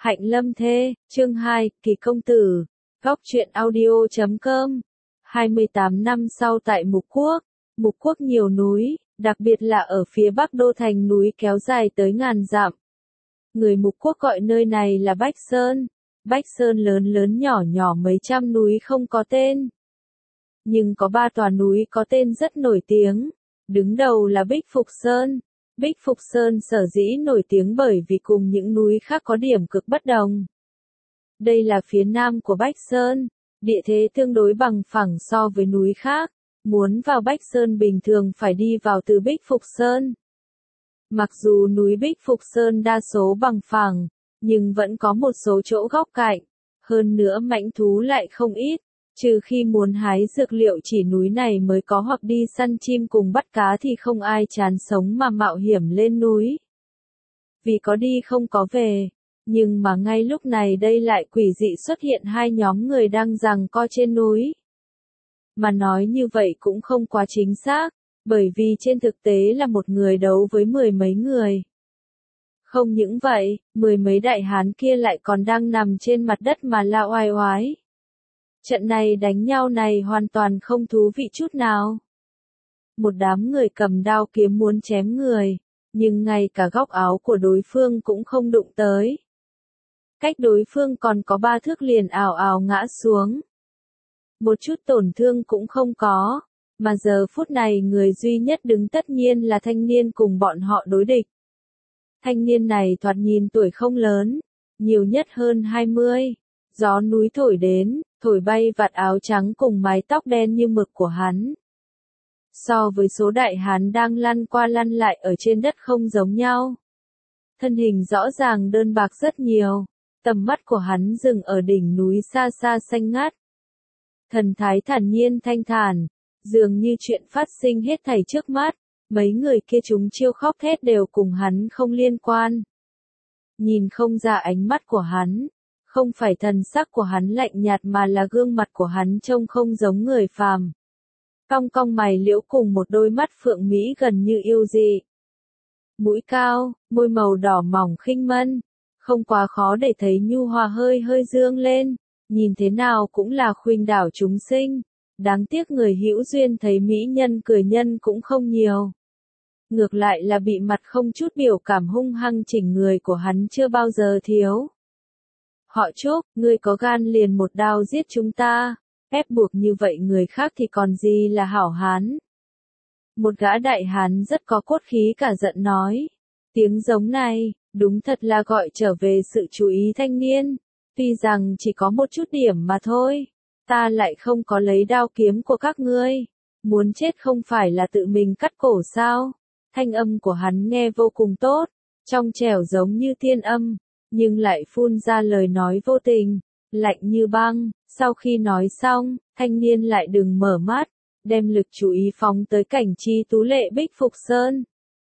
Hạnh Lâm Thê, chương 2, Kỳ Công Tử, Góc truyện audio.com. 28 năm sau tại Mục Quốc nhiều núi, đặc biệt là ở phía bắc đô thành núi kéo dài tới ngàn dặm. Người Mục Quốc gọi nơi này là Bách Sơn. Bách Sơn lớn lớn nhỏ nhỏ mấy trăm núi không có tên. Nhưng có 3 tòa núi có tên rất nổi tiếng. Đứng đầu là Bích Phục Sơn. Bích Phục Sơn sở dĩ nổi tiếng bởi vì cùng những núi khác có điểm cực bất đồng. Đây là phía nam của Bách Sơn, địa thế tương đối bằng phẳng so với núi khác. Muốn vào Bách Sơn bình thường phải đi vào từ Bích Phục Sơn. Mặc dù núi Bích Phục Sơn đa số bằng phẳng, nhưng vẫn có một số chỗ góc cạnh. Hơn nữa mãnh thú lại không ít. Trừ khi muốn hái dược liệu chỉ núi này mới có hoặc đi săn chim cùng bắt cá thì không ai chán sống mà mạo hiểm lên núi. Vì có đi không có về. Nhưng mà ngay lúc này đây lại quỷ dị xuất hiện 2 nhóm người đang giằng co trên núi. Mà nói như vậy cũng không quá chính xác, bởi vì trên thực tế là một người đấu với 10 mấy người. Không những vậy, 10 mấy đại hán kia lại còn đang nằm trên mặt đất mà la oai oái. Trận này đánh nhau này hoàn toàn không thú vị chút nào. Một đám người cầm đao kiếm muốn chém người, nhưng ngay cả góc áo của đối phương cũng không đụng tới. Cách đối phương còn có 3 thước liền ào ào ngã xuống. Một chút tổn thương cũng không có, mà giờ phút này người duy nhất đứng tất nhiên là thanh niên cùng bọn họ đối địch. Thanh niên này thoạt nhìn tuổi không lớn, nhiều nhất hơn 20. Gió núi thổi đến, thổi bay vạt áo trắng cùng mái tóc đen như mực của hắn. So với số đại hán đang lăn qua lăn lại ở trên đất không giống nhau. Thân hình rõ ràng đơn bạc rất nhiều, tầm mắt của hắn dừng ở đỉnh núi xa xa xanh ngắt. Thần thái thản nhiên thanh thản, dường như chuyện phát sinh hết thảy trước mắt, mấy người kia chúng chiêu khóc thét đều cùng hắn không liên quan. Nhìn không ra ánh mắt của hắn. Không phải thần sắc của hắn lạnh nhạt mà là gương mặt của hắn trông không giống người phàm. Cong cong mày liễu cùng một đôi mắt phượng mỹ gần như yêu dị. Mũi cao, môi màu đỏ mỏng khinh mân, không quá khó để thấy nhu hòa hơi hơi dương lên, nhìn thế nào cũng là khuynh đảo chúng sinh. Đáng tiếc người hữu duyên thấy mỹ nhân cười nhân cũng không nhiều. Ngược lại là bị mặt không chút biểu cảm hung hăng chỉnh người của hắn chưa bao giờ thiếu. Họ Trúc, ngươi có gan liền một đao giết chúng ta, ép buộc như vậy người khác thì còn gì là hảo hán. Một gã đại hán rất có cốt khí cả giận nói, tiếng giống này, đúng thật là gọi trở về sự chú ý thanh niên, tuy rằng chỉ có một chút điểm mà thôi, ta lại không có lấy đao kiếm của các ngươi, muốn chết không phải là tự mình cắt cổ sao, thanh âm của hắn nghe vô cùng tốt, trong trẻo giống như tiên âm. Nhưng lại phun ra lời nói vô tình, lạnh như băng. Sau khi nói xong, thanh niên lại đừng mở mắt, đem lực chú ý phóng tới cảnh chi tú lệ Bích Phục Sơn.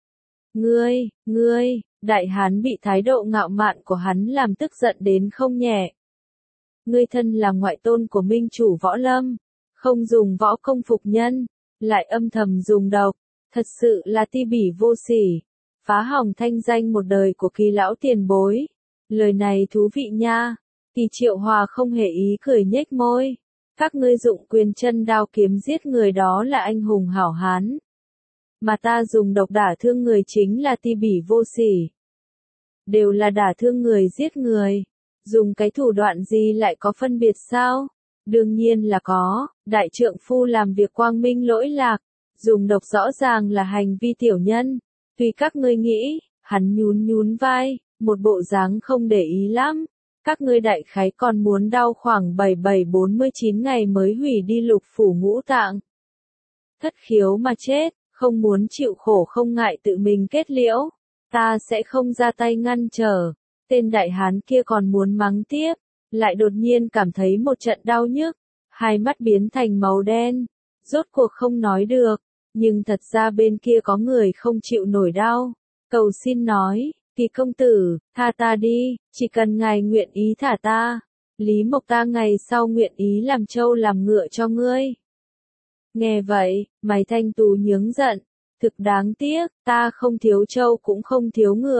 Ngươi, đại hán bị thái độ ngạo mạn của hắn làm tức giận đến không nhẹ. Ngươi thân là ngoại tôn của minh chủ võ lâm, không dùng võ công phục nhân, lại âm thầm dùng độc, thật sự là ti bỉ vô sỉ, phá hỏng thanh danh một đời của Kỳ lão tiền bối. Lời này thú vị nha. Kỳ Triệu Hòa không hề ý cười nhếch môi. Các ngươi dụng quyền chân đao kiếm giết người đó là anh hùng hảo hán. Mà ta dùng độc đả thương người chính là ti bỉ vô sỉ. Đều là đả thương người giết người. Dùng cái thủ đoạn gì lại có phân biệt sao? Đương nhiên là có. Đại trượng phu làm việc quang minh lỗi lạc. Dùng độc rõ ràng là hành vi tiểu nhân. Tùy các ngươi nghĩ, hắn nhún vai. Một bộ dáng không để ý lắm. Các ngươi đại khái còn muốn đau khoảng 47-49 ngày mới hủy đi lục phủ ngũ tạng. Thất khiếu mà chết, không muốn chịu khổ không ngại tự mình kết liễu. Ta sẽ không ra tay ngăn trở. Tên đại hán kia còn muốn mắng tiếp. Lại đột nhiên cảm thấy một trận đau nhức. Hai mắt biến thành màu đen. Rốt cuộc không nói được. Nhưng thật ra bên kia có người không chịu nổi đau. Cầu xin nói. Kỳ công tử, tha ta đi, chỉ cần ngài nguyện ý thả ta. Lý Mộc ta ngày sau nguyện ý làm trâu làm ngựa cho ngươi. Nghe vậy, mày thanh tú nhướng giận. Thực đáng tiếc, ta không thiếu trâu cũng không thiếu ngựa.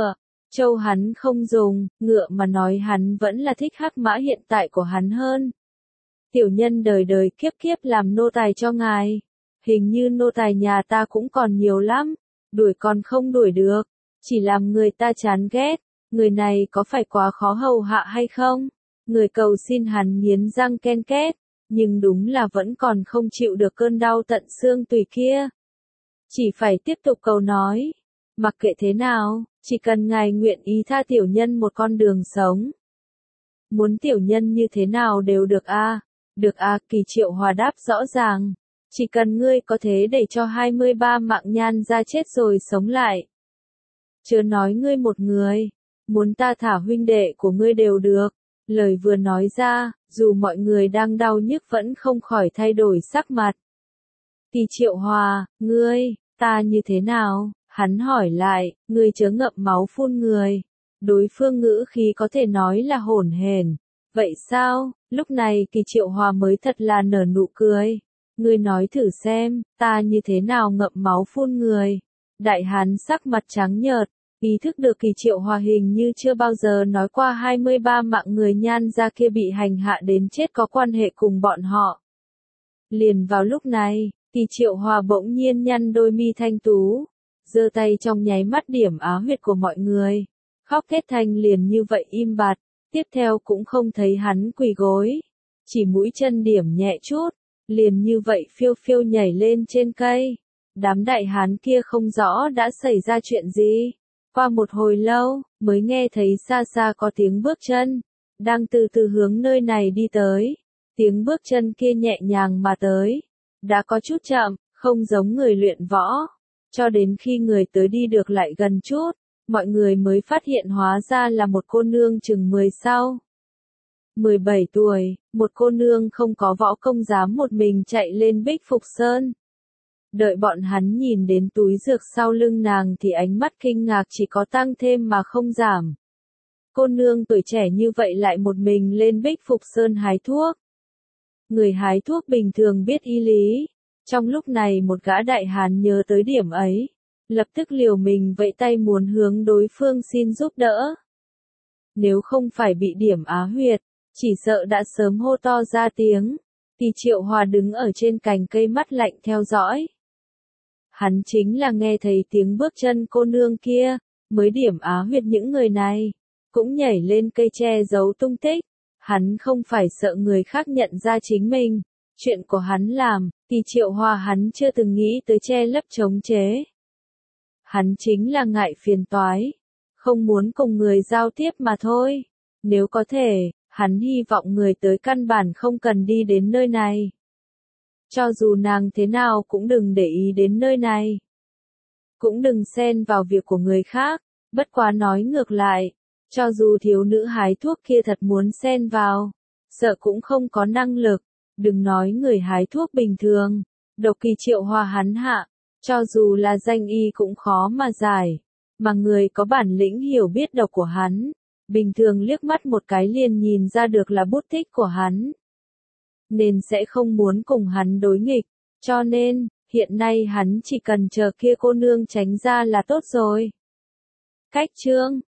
Trâu hắn không dùng, ngựa mà nói hắn vẫn là thích hắc mã hiện tại của hắn hơn. Tiểu nhân đời đời kiếp kiếp làm nô tài cho ngài. Hình như nô tài nhà ta cũng còn nhiều lắm, đuổi còn không đuổi được, chỉ làm người ta chán ghét. Người này có phải quá khó hầu hạ hay không? Người cầu xin hắn nghiến răng ken két, nhưng đúng là vẫn còn không chịu được cơn đau tận xương tủy kia. Chỉ phải tiếp tục cầu nói, mặc kệ thế nào, chỉ cần ngài nguyện ý tha tiểu nhân một con đường sống. Muốn tiểu nhân như thế nào đều được a, được a. Kỳ Triệu Hòa đáp rõ ràng, chỉ cần ngươi có thể để cho 23 mạng nhan ra chết rồi sống lại. Chớ nói ngươi một người, muốn ta thả huynh đệ của ngươi đều được. Lời vừa nói ra, dù mọi người đang đau nhức vẫn không khỏi thay đổi sắc mặt. Kỳ Triệu Hòa, ngươi, ta như thế nào? Hắn hỏi lại, ngươi chớ ngậm máu phun người. Đối phương ngữ khí có thể nói là hổn hển. Vậy sao? Lúc này Kỳ Triệu Hòa mới thật là nở nụ cười. Ngươi nói thử xem, ta như thế nào ngậm máu phun người? Đại hán sắc mặt trắng nhợt, ý thức được Kỳ Triệu Hòa hình như chưa bao giờ nói qua 23 mạng người nhan gia kia bị hành hạ đến chết có quan hệ cùng bọn họ. Liền vào lúc này, Kỳ Triệu Hòa bỗng nhiên nhăn đôi mi thanh tú, giơ tay trong nháy mắt điểm á huyệt của mọi người. Khóc thét thanh liền như vậy im bặt, tiếp theo cũng không thấy hắn quỳ gối, chỉ mũi chân điểm nhẹ chút, liền như vậy phiêu phiêu nhảy lên trên cây. Đám đại hán kia không rõ đã xảy ra chuyện gì. Qua một hồi lâu, mới nghe thấy xa xa có tiếng bước chân, đang từ từ hướng nơi này đi tới. Tiếng bước chân kia nhẹ nhàng mà tới, đã có chút chậm, không giống người luyện võ. Cho đến khi người tới đi được lại gần chút, mọi người mới phát hiện hóa ra là một cô nương chừng 17 tuổi, một cô nương không có võ công dám một mình chạy lên Bích Phục Sơn. Đợi bọn hắn nhìn đến túi dược sau lưng nàng thì ánh mắt kinh ngạc chỉ có tăng thêm mà không giảm. Cô nương tuổi trẻ như vậy lại một mình lên Bích Phục Sơn hái thuốc. Người hái thuốc bình thường biết y lý. Trong lúc này một gã đại hán nhớ tới điểm ấy, lập tức liều mình vẫy tay muốn hướng đối phương xin giúp đỡ. Nếu không phải bị điểm á huyệt, chỉ sợ đã sớm hô to ra tiếng. Kỳ Triệu Hòa đứng ở trên cành cây mắt lạnh theo dõi. Hắn chính là nghe thấy tiếng bước chân cô nương kia, mới điểm á huyệt những người này, cũng nhảy lên cây che giấu tung tích. Hắn không phải sợ người khác nhận ra chính mình, chuyện của hắn làm, Kỳ Triệu Hòa hắn chưa từng nghĩ tới che lấp chống chế. Hắn chính là ngại phiền toái, không muốn cùng người giao tiếp mà thôi. Nếu có thể, hắn hy vọng người tới căn bản không cần đi đến nơi này. Cho dù nàng thế nào cũng đừng để ý đến nơi này. Cũng đừng xen vào việc của người khác, bất quá nói ngược lại, cho dù thiếu nữ hái thuốc kia thật muốn xen vào, sợ cũng không có năng lực, đừng nói người hái thuốc bình thường, độc Kỳ Triệu Hòa hắn hạ, cho dù là danh y cũng khó mà giải, mà người có bản lĩnh hiểu biết độc của hắn, bình thường liếc mắt một cái liền nhìn ra được là bút tích của hắn. Nên sẽ không muốn cùng hắn đối nghịch, cho nên, hiện nay hắn chỉ cần chờ kia cô nương tránh ra là tốt rồi. Cách chương